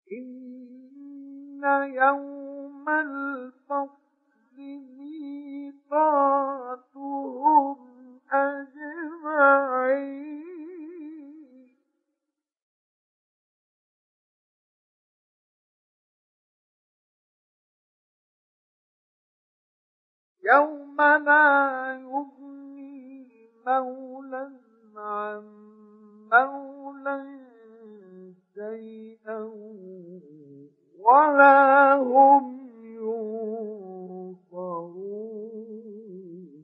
إن يوم الفصل ميقاتهم أجمعين يوم لا يغني مولى عن مولى شيئا ولا هم ينصرون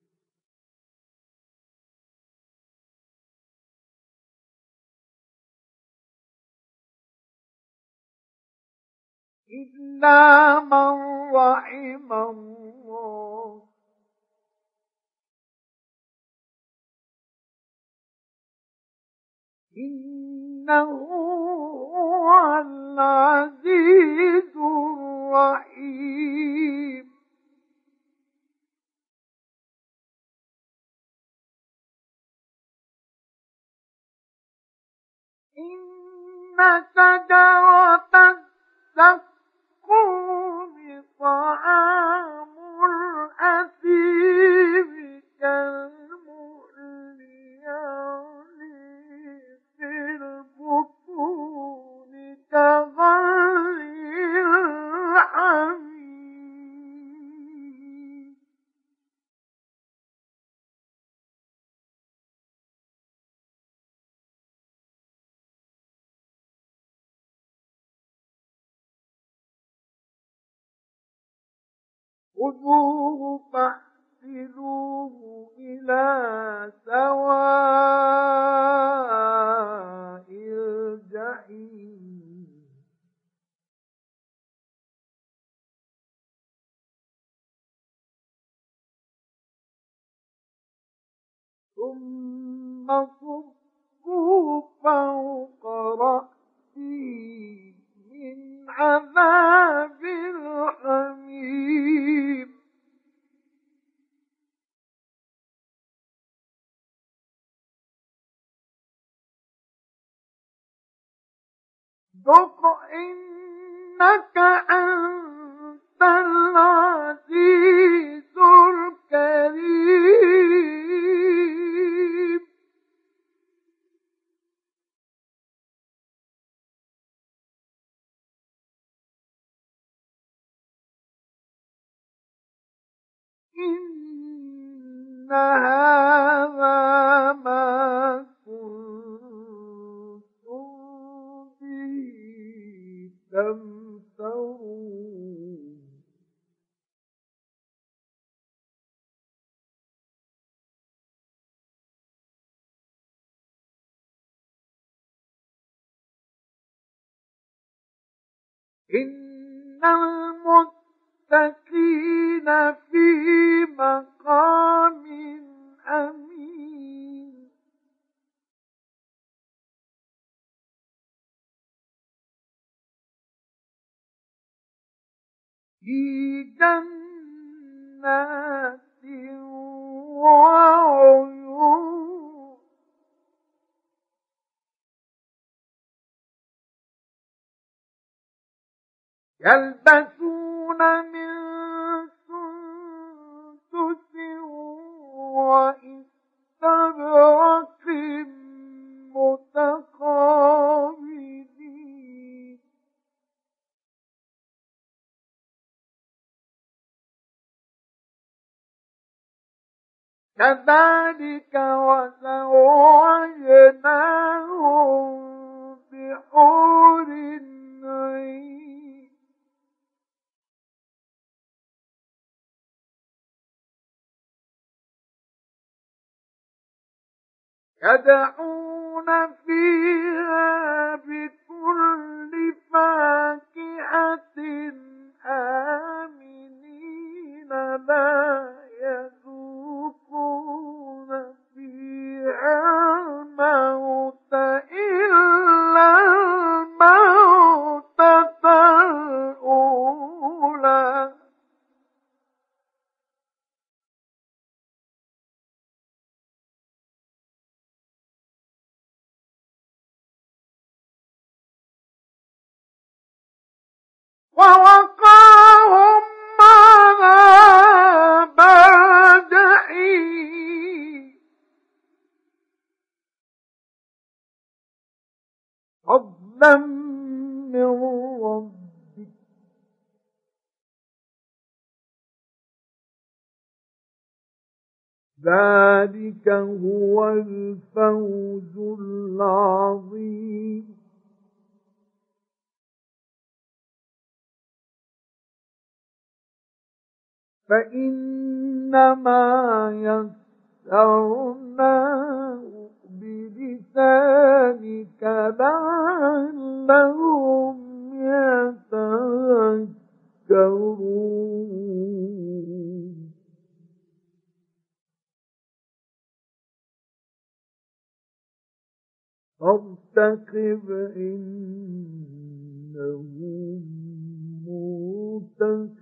إلا من رحم الله إنه هو العزيز الرحيم إن شجرة الزقوم طعام الأثيم كالمهل يغلي في البطون كغلي الحميم خذوه فاحتلوه إلى سواء الجحيم ثم صبوا فوق رأسه من عذاب الحميم ذق إنك أنت العزيز الكريم إن هذا ما كنتم به تمترون إن المتقين في مقام أمين في جنات وعيون يلبسون من سندس وإستبرق متقابلين كذلك وزوجناهم بحور عين يدعون فيها بكل فاكهة آمنين لا يذوقون فيها الموت إلا الموتة الأولى ووقاهم عذاب الجحيم فضلا من ربك ذلك هو الفوز العظيم فإنما يسرناه بلسانك لعلهم يتذكرون فارتقب إنهم مرتقبون